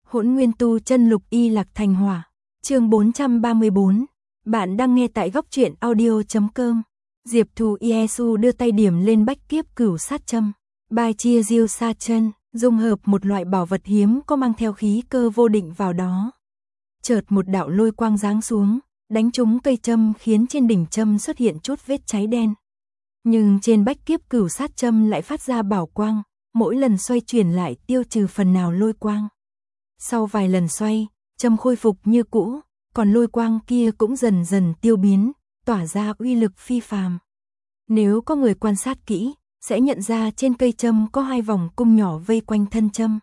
Hỗn Nguyên Tu Chân Lục Y Lạc Thành Hỏa. Chương 434. Bạn đang nghe tại góc truyện audio.com. Diệp Thù Iesu đưa tay điểm lên bách kiếp cửu sát châm. Bai chia diêu sa chân, dung hợp một loại bảo vật hiếm có mang theo khí cơ vô định vào đó. Chợt một đạo lôi quang giáng xuống, đánh trúng cây châm khiến trên đỉnh châm xuất hiện chút vết cháy đen. Nhưng trên bách kiếp cửu sát châm lại phát ra bảo quang, mỗi lần xoay chuyển lại tiêu trừ phần nào lôi quang. Sau vài lần xoay, châm khôi phục như cũ, còn lôi quang kia cũng dần dần tiêu biến, tỏa ra uy lực phi phàm. Nếu có người quan sát kỹ, sẽ nhận ra trên cây châm có hai vòng cung nhỏ vây quanh thân châm.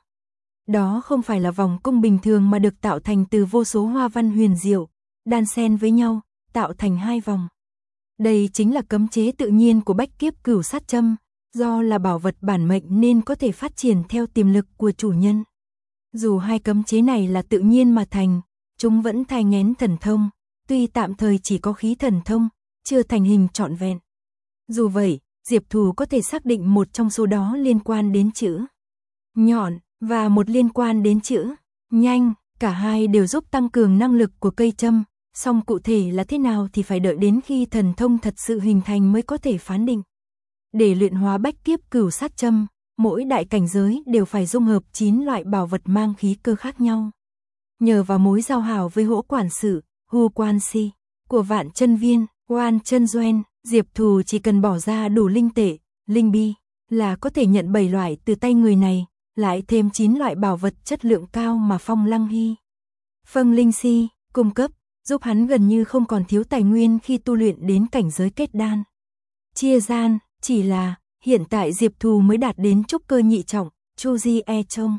Đó không phải là vòng cung bình thường mà được tạo thành từ vô số hoa văn huyền diệu, đan xen với nhau, tạo thành hai vòng. Đây chính là cấm chế tự nhiên của bách kiếp cửu sát châm, do là bảo vật bản mệnh nên có thể phát triển theo tiềm lực của chủ nhân. Dù hai cấm chế này là tự nhiên mà thành, chúng vẫn thai nghén thần thông, tuy tạm thời chỉ có khí thần thông, chưa thành hình trọn vẹn. Dù vậy, Diệp Thù có thể xác định một trong số đó liên quan đến chữ nhọn, và một liên quan đến chữ nhanh, cả hai đều giúp tăng cường năng lực của cây châm, song cụ thể là thế nào thì phải đợi đến khi thần thông thật sự hình thành mới có thể phán định. Để luyện hóa bách kiếp cửu sát châm, mỗi đại cảnh giới đều phải dung hợp 9 loại bảo vật mang khí cơ khác nhau. Nhờ vào mối giao hảo với hỗ quản sự, Hu Quan Si, của Vạn Chân Viên, Oan Chân Doen, Diệp Thù chỉ cần bỏ ra đủ linh tệ, linh bi, là có thể nhận 7 loại từ tay người này, lại thêm 9 loại bảo vật chất lượng cao mà Phong Lăng Hy, Phân Linh Si cung cấp, giúp hắn gần như không còn thiếu tài nguyên khi tu luyện đến cảnh giới kết đan. Chia gian, chỉ là hiện tại Diệp Thù mới đạt đến trúc cơ nhị trọng, Chu Di E Trông,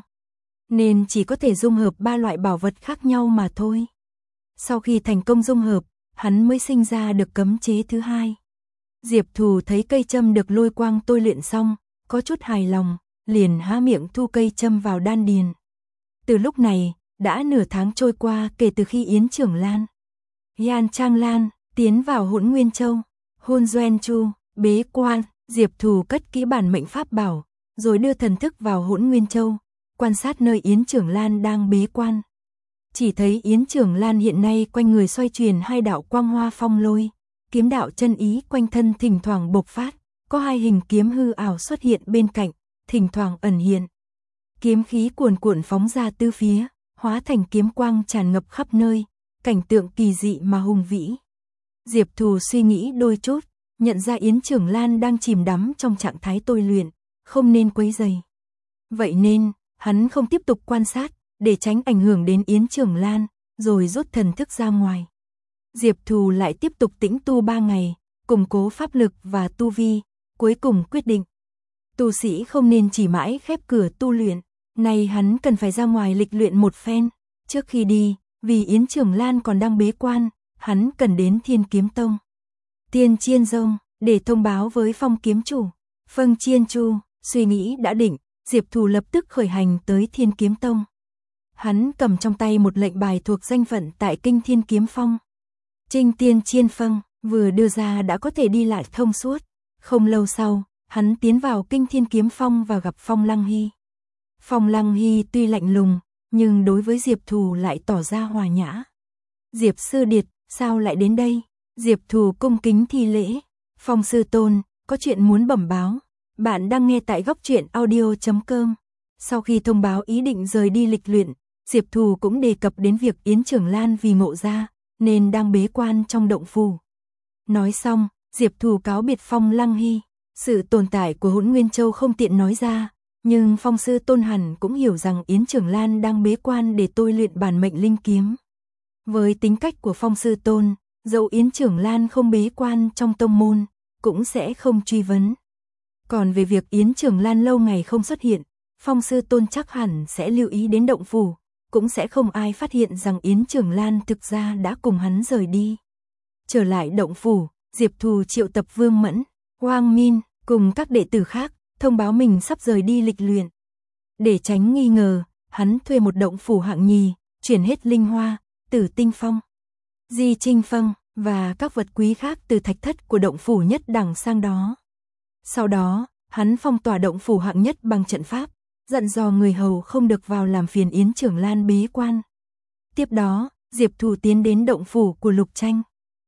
nên chỉ có thể dung hợp 3 loại bảo vật khác nhau mà thôi. Sau khi thành công dung hợp, hắn mới sinh ra được cấm chế thứ hai. Diệp Thù thấy cây châm được lôi quang tôi luyện xong, có chút hài lòng, liền há miệng thu cây châm vào đan điền. Từ lúc này, đã nửa tháng trôi qua kể từ khi Yến Trưởng Lan, Yan Trang Lan tiến vào Hỗn Nguyên Châu, Hôn Doen Chu bế quan. Diệp Thù cất kỹ bản mệnh pháp bảo, rồi đưa thần thức vào Hỗn Nguyên Châu, quan sát nơi Yến Trưởng Lan đang bế quan. Chỉ thấy Yến Trưởng Lan hiện nay quanh người xoay chuyển hai đạo quang hoa phong lôi, kiếm đạo chân ý quanh thân thỉnh thoảng bộc phát, có hai hình kiếm hư ảo xuất hiện bên cạnh, thỉnh thoảng ẩn hiện. Kiếm khí cuồn cuộn phóng ra tứ phía, hóa thành kiếm quang tràn ngập khắp nơi, cảnh tượng kỳ dị mà hùng vĩ. Diệp Thù suy nghĩ đôi chút, nhận ra Yến Trưởng Lan đang chìm đắm trong trạng thái tôi luyện, không nên quấy rầy. Vậy nên, hắn không tiếp tục quan sát, để tránh ảnh hưởng đến Yến Trưởng Lan, rồi rút thần thức ra ngoài. Diệp Thù lại tiếp tục tĩnh tu 3 ngày, củng cố pháp lực và tu vi, cuối cùng quyết định. Tu sĩ không nên chỉ mãi khép cửa tu luyện, nay hắn cần phải ra ngoài lịch luyện một phen. Trước khi đi, vì Yến Trưởng Lan còn đang bế quan, hắn cần đến Thiên Kiếm Tông, Tiên Chiên Dông, để thông báo với Phong kiếm chủ, Phân Chiên Chu. Suy nghĩ đã định, Diệp Thù lập tức khởi hành tới Thiên Kiếm Tông. Hắn cầm trong tay một lệnh bài thuộc danh phận tại kinh Thiên Kiếm Phong. Trinh Tiên Chiên Phân, vừa đưa ra đã có thể đi lại thông suốt. Không lâu sau, hắn tiến vào kinh Thiên Kiếm Phong và gặp Phong Lăng Hy. Phong Lăng Hy tuy lạnh lùng, nhưng đối với Diệp Thù lại tỏ ra hòa nhã. Diệp sư điệt, sao lại đến đây? Diệp Thù cung kính thi lễ. Phong sư tôn, có chuyện muốn bẩm báo. Bạn đang nghe tại góc truyện audio.com. Sau khi thông báo ý định rời đi lịch luyện, Diệp Thù cũng đề cập đến việc Yến Trưởng Lan vì ngộ ra, nên đang bế quan trong động phủ. Nói xong, Diệp Thù cáo biệt Phong Lăng Hy. Sự tồn tại của Hỗn Nguyên Châu không tiện nói ra, nhưng Phong sư tôn hẳn cũng hiểu rằng Yến Trưởng Lan đang bế quan để tôi luyện bản mệnh linh kiếm. Với tính cách của Phong sư tôn, dẫu Yến Trưởng Lan không bế quan trong tông môn, cũng sẽ không truy vấn. Còn về việc Yến Trưởng Lan lâu ngày không xuất hiện, Phong sư tôn chắc hẳn sẽ lưu ý đến động phủ, cũng sẽ không ai phát hiện rằng Yến Trưởng Lan thực ra đã cùng hắn rời đi. Trở lại động phủ, Diệp Thù triệu tập Vương Mẫn, Hoang Min cùng các đệ tử khác, thông báo mình sắp rời đi lịch luyện. Để tránh nghi ngờ, hắn thuê một động phủ hạng nhì, chuyển hết linh hoa, Tử Tinh Phong, Di Trinh Phong và các vật quý khác từ thạch thất của động phủ nhất đẳng sang đó. Sau đó, hắn phong tỏa động phủ hạng nhất bằng trận pháp, dặn dò người hầu không được vào làm phiền Yến Trưởng Lan bế quan. Tiếp đó, Diệp Thù tiến đến động phủ của Lục Tranh.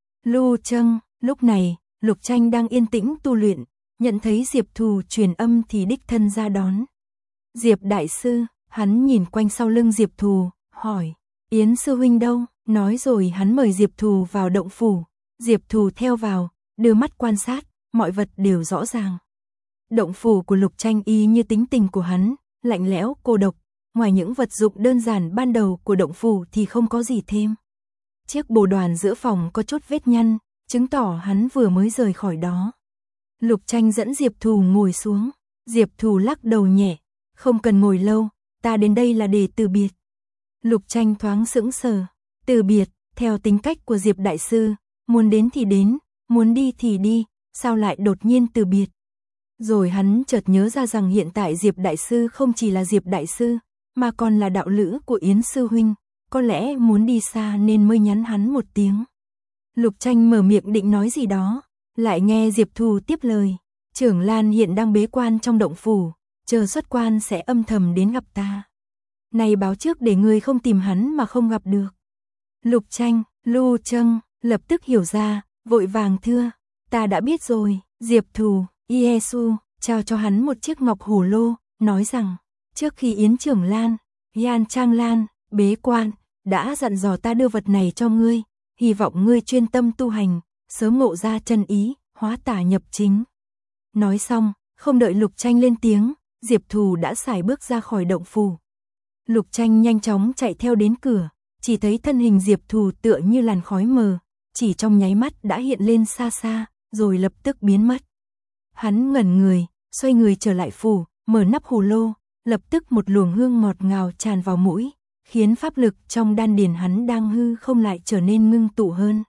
Lu Trâng, lúc này, Lục Tranh đang yên tĩnh tu luyện, nhận thấy Diệp Thù truyền âm thì đích thân ra đón. Diệp đại sư, hắn nhìn quanh sau lưng Diệp Thù, hỏi, Yến sư huynh đâu? Nói rồi hắn mời Diệp Thù vào động phủ. Diệp Thù theo vào, đưa mắt quan sát, mọi vật đều rõ ràng. Động phủ của Lục Tranh y như tính tình của hắn, lạnh lẽo, cô độc, ngoài những vật dụng đơn giản ban đầu của động phủ thì không có gì thêm. Chiếc bồ đoàn giữa phòng có chút vết nhăn, chứng tỏ hắn vừa mới rời khỏi đó. Lục Tranh dẫn Diệp Thù ngồi xuống, Diệp Thù lắc đầu nhẹ, không cần ngồi lâu, ta đến đây là để từ biệt. Lục Tranh thoáng sững sờ, từ biệt, theo tính cách của Diệp đại sư, muốn đến thì đến, muốn đi thì đi, sao lại đột nhiên từ biệt. Rồi hắn chợt nhớ ra rằng hiện tại Diệp đại sư không chỉ là Diệp đại sư, mà còn là đạo lữ của Yến sư huynh, có lẽ muốn đi xa nên mới nhắn hắn một tiếng. Lục Tranh mở miệng định nói gì đó, lại nghe Diệp Thù tiếp lời, Trưởng Lan hiện đang bế quan trong động phủ, chờ xuất quan sẽ âm thầm đến gặp ta. Này báo trước để ngươi không tìm hắn mà không gặp được. Lục Tranh, Lu Trâng, lập tức hiểu ra, vội vàng thưa, ta đã biết rồi. Diệp Thù, Yesu, trao cho hắn một chiếc ngọc hổ lô, nói rằng, trước khi Yến Trưởng Lan, Yan Trang Lan, bế quan, đã dặn dò ta đưa vật này cho ngươi, hy vọng ngươi chuyên tâm tu hành, sớm ngộ ra chân ý, hóa tà nhập chính. Nói xong, không đợi Lục Tranh lên tiếng, Diệp Thù đã sải bước ra khỏi động phủ. Lục Tranh nhanh chóng chạy theo đến cửa, chỉ thấy thân hình Diệp Thù tựa như làn khói mờ, chỉ trong nháy mắt đã hiện lên xa xa, rồi lập tức biến mất. Hắn ngẩn người, xoay người trở lại phủ, mở nắp hồ lô, lập tức một luồng hương ngọt ngào tràn vào mũi, khiến pháp lực trong đan điền hắn đang hư không lại trở nên ngưng tụ hơn.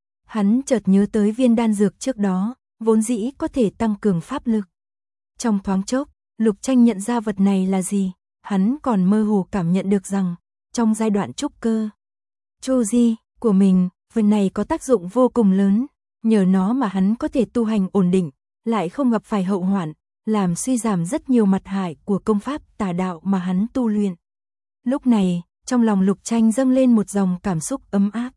Hắn chợt nhớ tới viên đan dược trước đó, vốn dĩ có thể tăng cường pháp lực. Trong thoáng chốc, Lục Tranh nhận ra vật này là gì, hắn còn mơ hồ cảm nhận được rằng, trong giai đoạn trúc cơ Chu Di của mình, vật này có tác dụng vô cùng lớn, nhờ nó mà hắn có thể tu hành ổn định, lại không gặp phải hậu hoạn, làm suy giảm rất nhiều mặt hại của công pháp tà đạo mà hắn tu luyện. Lúc này, trong lòng Lục Tranh dâng lên một dòng cảm xúc ấm áp.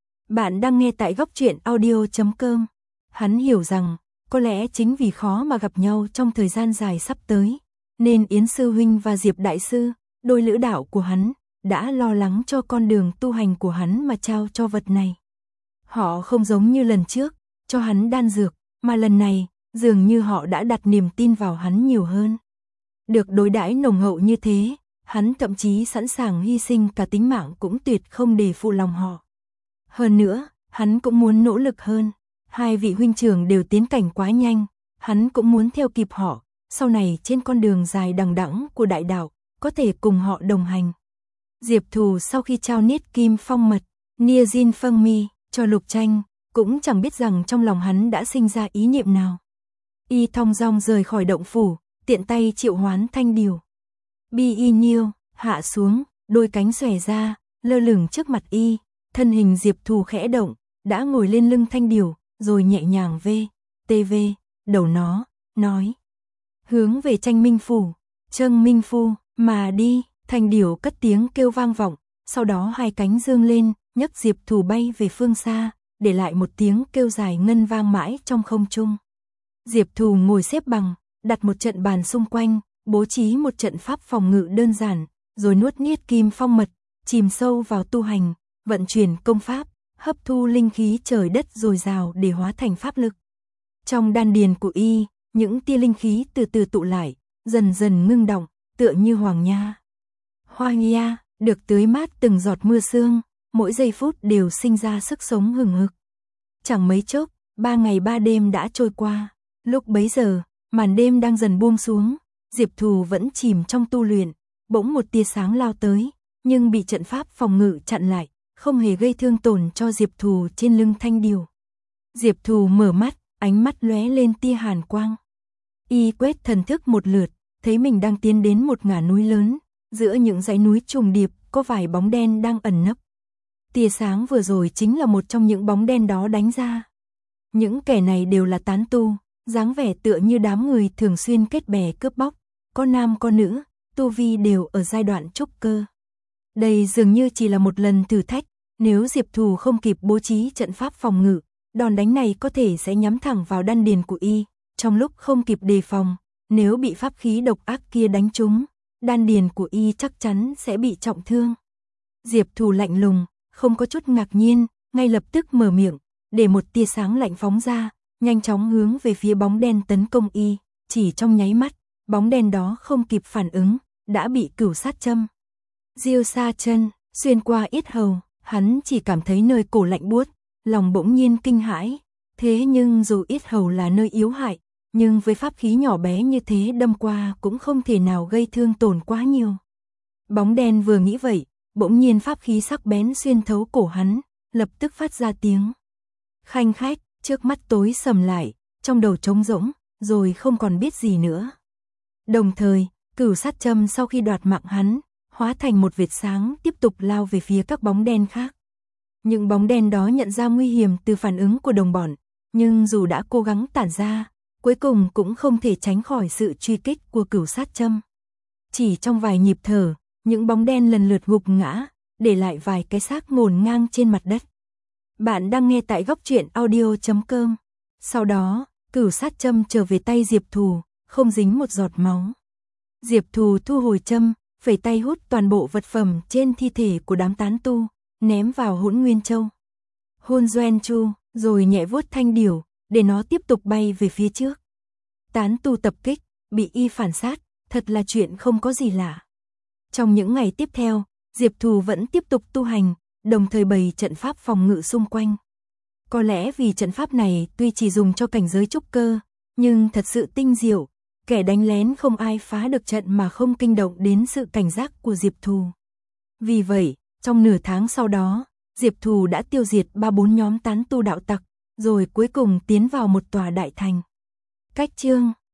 Bạn đang nghe tại góc truyện audio.com. Hắn hiểu rằng, có lẽ chính vì khó mà gặp nhau trong thời gian dài sắp tới, nên Yến sư huynh và Diệp đại sư, đôi lữ đạo của hắn, đã lo lắng cho con đường tu hành của hắn mà trao cho vật này. Họ không giống như lần trước, cho hắn đan dược, mà lần này, dường như họ đã đặt niềm tin vào hắn nhiều hơn. Được đối đãi nồng hậu như thế, hắn thậm chí sẵn sàng hy sinh cả tính mạng cũng tuyệt không để phụ lòng họ. Hơn nữa, hắn cũng muốn nỗ lực hơn. Hai vị huynh trưởng đều tiến cảnh quá nhanh, hắn cũng muốn theo kịp họ, sau này trên con đường dài đằng đẵng của đại đạo, có thể cùng họ đồng hành. Diệp Thù sau khi trao niết kim phong mật, Nia Jin Phân Mi, cho Lục Tranh, cũng chẳng biết rằng trong lòng hắn đã sinh ra ý niệm nào. Y thong dong rời khỏi động phủ, tiện tay triệu hoán thanh điều. Bi Y Nhiêu, hạ xuống, đôi cánh xòe ra, lơ lửng trước mặt Y, thân hình Diệp Thù khẽ động, đã ngồi lên lưng thanh điều, rồi nhẹ nhàng tv, đầu nó, nói. Hướng về Tranh Minh Phủ, Trâng Minh Phu, mà đi, thanh điểu cất tiếng kêu vang vọng, sau đó hai cánh dương lên, nhấc Diệp Thù bay về phương xa, để lại một tiếng kêu dài ngân vang mãi trong không trung. Diệp Thù ngồi xếp bằng, đặt một trận bàn xung quanh, bố trí một trận pháp phòng ngự đơn giản, rồi nuốt niết kim phong mật, chìm sâu vào tu hành, vận chuyển công pháp, hấp thu linh khí trời đất dồi dào để hóa thành pháp lực. Trong đan điền của Y, những tia linh khí từ từ tụ lại, dần dần ngưng động, tựa như hoàng nha. Hoa nha, được tưới mát từng giọt mưa sương, mỗi giây phút đều sinh ra sức sống hừng hực. Chẳng mấy chốc, 3 ngày 3 đêm đã trôi qua. Lúc bấy giờ, màn đêm đang dần buông xuống, Diệp Thù vẫn chìm trong tu luyện, bỗng một tia sáng lao tới, nhưng bị trận pháp phòng ngự chặn lại, không hề gây thương tổn cho Diệp Thù trên lưng thanh điều. Diệp Thù mở mắt, ánh mắt lóe lên tia hàn quang. Y quét thần thức một lượt, thấy mình đang tiến đến một ngả núi lớn, giữa những dãy núi trùng điệp có vài bóng đen đang ẩn nấp. Tia sáng vừa rồi chính là một trong những bóng đen đó đánh ra. Những kẻ này đều là tán tu, dáng vẻ tựa như đám người thường xuyên kết bè cướp bóc, có nam có nữ, tu vi đều ở giai đoạn trúc cơ. Đây dường như chỉ là một lần thử thách, nếu Diệp Thù không kịp bố trí trận pháp phòng ngự, đòn đánh này có thể sẽ nhắm thẳng vào đan điền của y, trong lúc không kịp đề phòng, nếu bị pháp khí độc ác kia đánh trúng, đan điền của y chắc chắn sẽ bị trọng thương. Diệp Thù lạnh lùng, không có chút ngạc nhiên, ngay lập tức mở miệng, để một tia sáng lạnh phóng ra, nhanh chóng hướng về phía bóng đen tấn công y, chỉ trong nháy mắt, bóng đen đó không kịp phản ứng, đã bị cửu sát châm. Diêu Sa Chân xuyên qua yết hầu, hắn chỉ cảm thấy nơi cổ lạnh buốt, lòng bỗng nhiên kinh hãi, thế nhưng dù yết hầu là nơi yếu hại, nhưng với pháp khí nhỏ bé như thế đâm qua cũng không thể nào gây thương tổn quá nhiều. Bóng đen vừa nghĩ vậy, bỗng nhiên pháp khí sắc bén xuyên thấu cổ hắn, lập tức phát ra tiếng khanh khách, trước mắt tối sầm lại, trong đầu trống rỗng, rồi không còn biết gì nữa. Đồng thời, cửu sát châm sau khi đoạt mạng hắn, hóa thành một vệt sáng tiếp tục lao về phía các bóng đen khác. Những bóng đen đó nhận ra nguy hiểm từ phản ứng của đồng bọn, nhưng dù đã cố gắng tản ra, cuối cùng cũng không thể tránh khỏi sự truy kích của cửu sát châm. Chỉ trong vài nhịp thở, những bóng đen lần lượt gục ngã, để lại vài cái xác ngổn ngang trên mặt đất. Bạn đang nghe tại góc truyện audio.com. Sau đó, cửu sát châm trở về tay Diệp Thù, không dính một giọt máu. Diệp Thù thu hồi châm, phẩy tay hút toàn bộ vật phẩm trên thi thể của đám tán tu, ném vào Hỗn Nguyên Châu. Hôn Doen Chu, rồi nhẹ vuốt thanh điểu, để nó tiếp tục bay về phía trước. Tán tu tập kích, bị y phản sát, thật là chuyện không có gì lạ. Trong những ngày tiếp theo, Diệp Thù vẫn tiếp tục tu hành, đồng thời bày trận pháp phòng ngự xung quanh. Có lẽ vì trận pháp này tuy chỉ dùng cho cảnh giới trúc cơ, nhưng thật sự tinh diệu, kẻ đánh lén không ai phá được trận mà không kinh động đến sự cảnh giác của Diệp Thù. Vì vậy, trong nửa tháng sau đó, Diệp Thù đã tiêu diệt 3-4 nhóm tán tu đạo tặc, rồi cuối cùng tiến vào một tòa đại thành. Cách chương